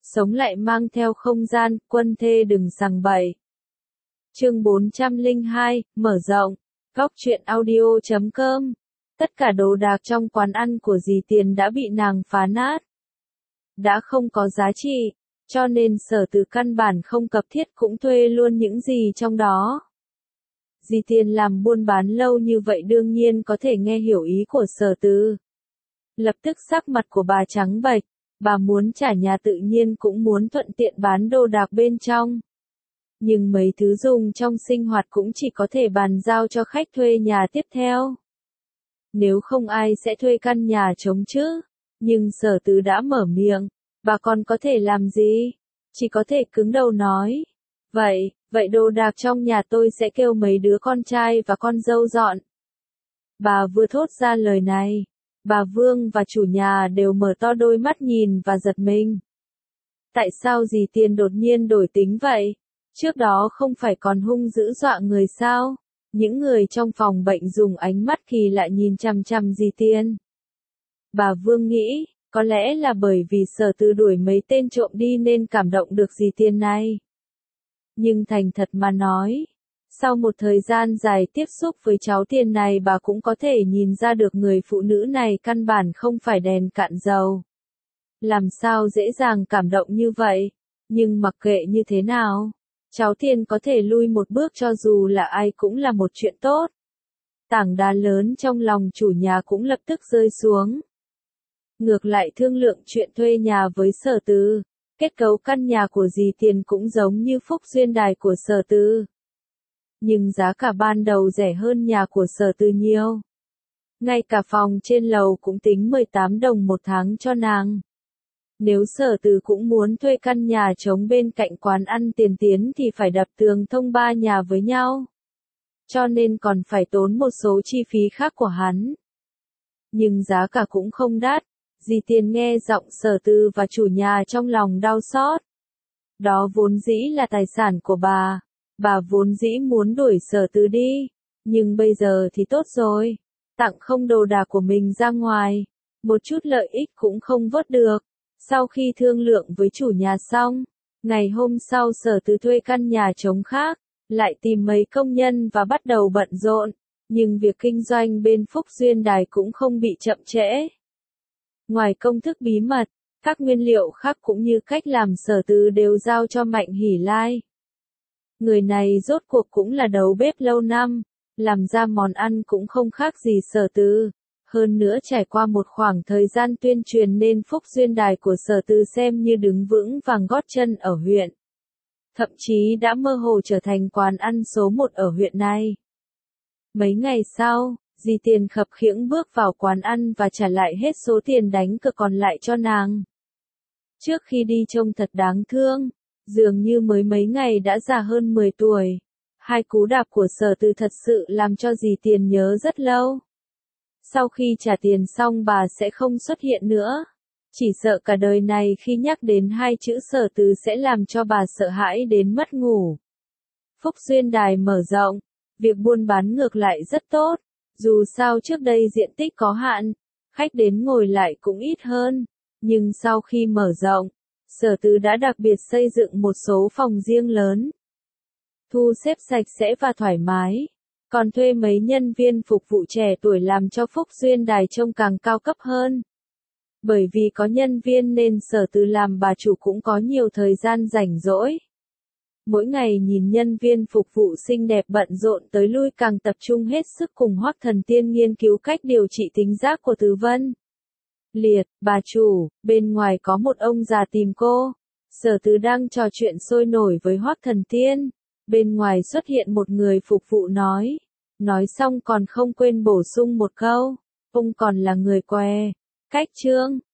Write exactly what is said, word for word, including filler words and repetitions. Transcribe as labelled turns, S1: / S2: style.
S1: sống lại mang theo không gian, quân thê đừng sằng bậy. Chương bốn trăm lẻ hai, mở rộng, góc truyện audio chấm com. Tất cả đồ đạc trong quán ăn của dì Tiền đã bị nàng phá nát. Đã không có giá trị, cho nên Sở Từ căn bản không cấp thiết cũng thuê luôn những gì trong đó. Dì Tiền làm buôn bán lâu như vậy đương nhiên có thể nghe hiểu ý của Sở Từ. Lập tức sắc mặt của bà trắng bệch, bà muốn trả nhà tự nhiên cũng muốn thuận tiện bán đồ đạc bên trong. Nhưng mấy thứ dùng trong sinh hoạt cũng chỉ có thể bàn giao cho khách thuê nhà tiếp theo. Nếu không ai sẽ thuê căn nhà trống chứ. Nhưng Sở Từ đã mở miệng, bà còn có thể làm gì? Chỉ có thể cứng đầu nói. Vậy, vậy đồ đạc trong nhà tôi sẽ kêu mấy đứa con trai và con dâu dọn. Bà vừa thốt ra lời này, bà Vương và chủ nhà đều mở to đôi mắt nhìn và giật mình. Tại sao dì Tiền đột nhiên đổi tính vậy? Trước đó không phải còn hung dữ dọa người sao? Những người trong phòng bệnh dùng ánh mắt kỳ lạ nhìn chằm chằm dì Tiền. Bà Vương nghĩ, có lẽ là bởi vì Sở Từ đuổi mấy tên trộm đi nên cảm động được dì Tiền này. Nhưng thành thật mà nói, sau một thời gian dài tiếp xúc với cháu Tiền này bà cũng có thể nhìn ra được người phụ nữ này căn bản không phải đèn cạn dầu. Làm sao dễ dàng cảm động như vậy? Nhưng mặc kệ như thế nào, cháu Tiền có thể lui một bước cho dù là ai cũng là một chuyện tốt. Tảng đá lớn trong lòng chủ nhà cũng lập tức rơi xuống. Ngược lại thương lượng chuyện thuê nhà với Sở Từ, kết cấu căn nhà của dì Tiền cũng giống như Phúc Duyên Đài của Sở Từ. Nhưng giá cả ban đầu rẻ hơn nhà của Sở Từ nhiều. Ngay cả phòng trên lầu cũng tính mười tám đồng một tháng cho nàng. Nếu Sở Từ cũng muốn thuê căn nhà trống bên cạnh quán ăn Tiền Tiến thì phải đập tường thông ba nhà với nhau. Cho nên còn phải tốn một số chi phí khác của hắn. Nhưng giá cả cũng không đắt. Dì Tiền nghe giọng Sở Từ và chủ nhà trong lòng đau xót. Đó vốn dĩ là tài sản của bà. Bà vốn dĩ muốn đuổi Sở Từ đi. Nhưng bây giờ thì tốt rồi. Tặng không đồ đạc của mình ra ngoài. Một chút lợi ích cũng không vớt được. Sau khi thương lượng với chủ nhà xong, ngày hôm sau Sở Từ thuê căn nhà trống khác, lại tìm mấy công nhân và bắt đầu bận rộn. Nhưng việc kinh doanh bên Phúc Duyên Đài cũng không bị chậm trễ. Ngoài công thức bí mật, các nguyên liệu khác cũng như cách làm Sở Từ đều giao cho Mạnh Hỷ Lai. Người này rốt cuộc cũng là đầu bếp lâu năm, làm ra món ăn cũng không khác gì Sở Từ. Hơn nữa trải qua một khoảng thời gian tuyên truyền nên Phúc Duyên Đài của Sở Từ xem như đứng vững vàng gót chân ở huyện. Thậm chí đã mơ hồ trở thành quán ăn số một ở huyện này. Mấy ngày sau, dì Tiền khập khiễng bước vào quán ăn và trả lại hết số tiền đánh cược còn lại cho nàng. Trước khi đi trông thật đáng thương, dường như mới mấy ngày đã già hơn mười tuổi. Hai cú đạp của Sở Từ thật sự làm cho dì Tiền nhớ rất lâu. Sau khi trả tiền xong bà sẽ không xuất hiện nữa. Chỉ sợ cả đời này khi nhắc đến hai chữ Sở Từ sẽ làm cho bà sợ hãi đến mất ngủ. Phúc Duyên Đài mở rộng, việc buôn bán ngược lại rất tốt. Dù sao trước đây diện tích có hạn, khách đến ngồi lại cũng ít hơn. Nhưng sau khi mở rộng, Sở Từ đã đặc biệt xây dựng một số phòng riêng lớn. Thu xếp sạch sẽ và thoải mái. Còn thuê mấy nhân viên phục vụ trẻ tuổi làm cho Phúc Duyên Đài trông càng cao cấp hơn. Bởi vì có nhân viên nên Sở Từ làm bà chủ cũng có nhiều thời gian rảnh rỗi. Mỗi ngày nhìn nhân viên phục vụ xinh đẹp bận rộn tới lui càng tập trung hết sức cùng Hoắc Thần Tiên nghiên cứu cách điều trị tính giác của Từ Vân. Liệt, bà chủ, bên ngoài có một ông già tìm cô. Sở Từ đang trò chuyện sôi nổi với Hoắc Thần Tiên. Bên ngoài xuất hiện một người phục vụ nói. Nói xong còn không quên bổ sung một câu. Ông còn là người què. Cách trương.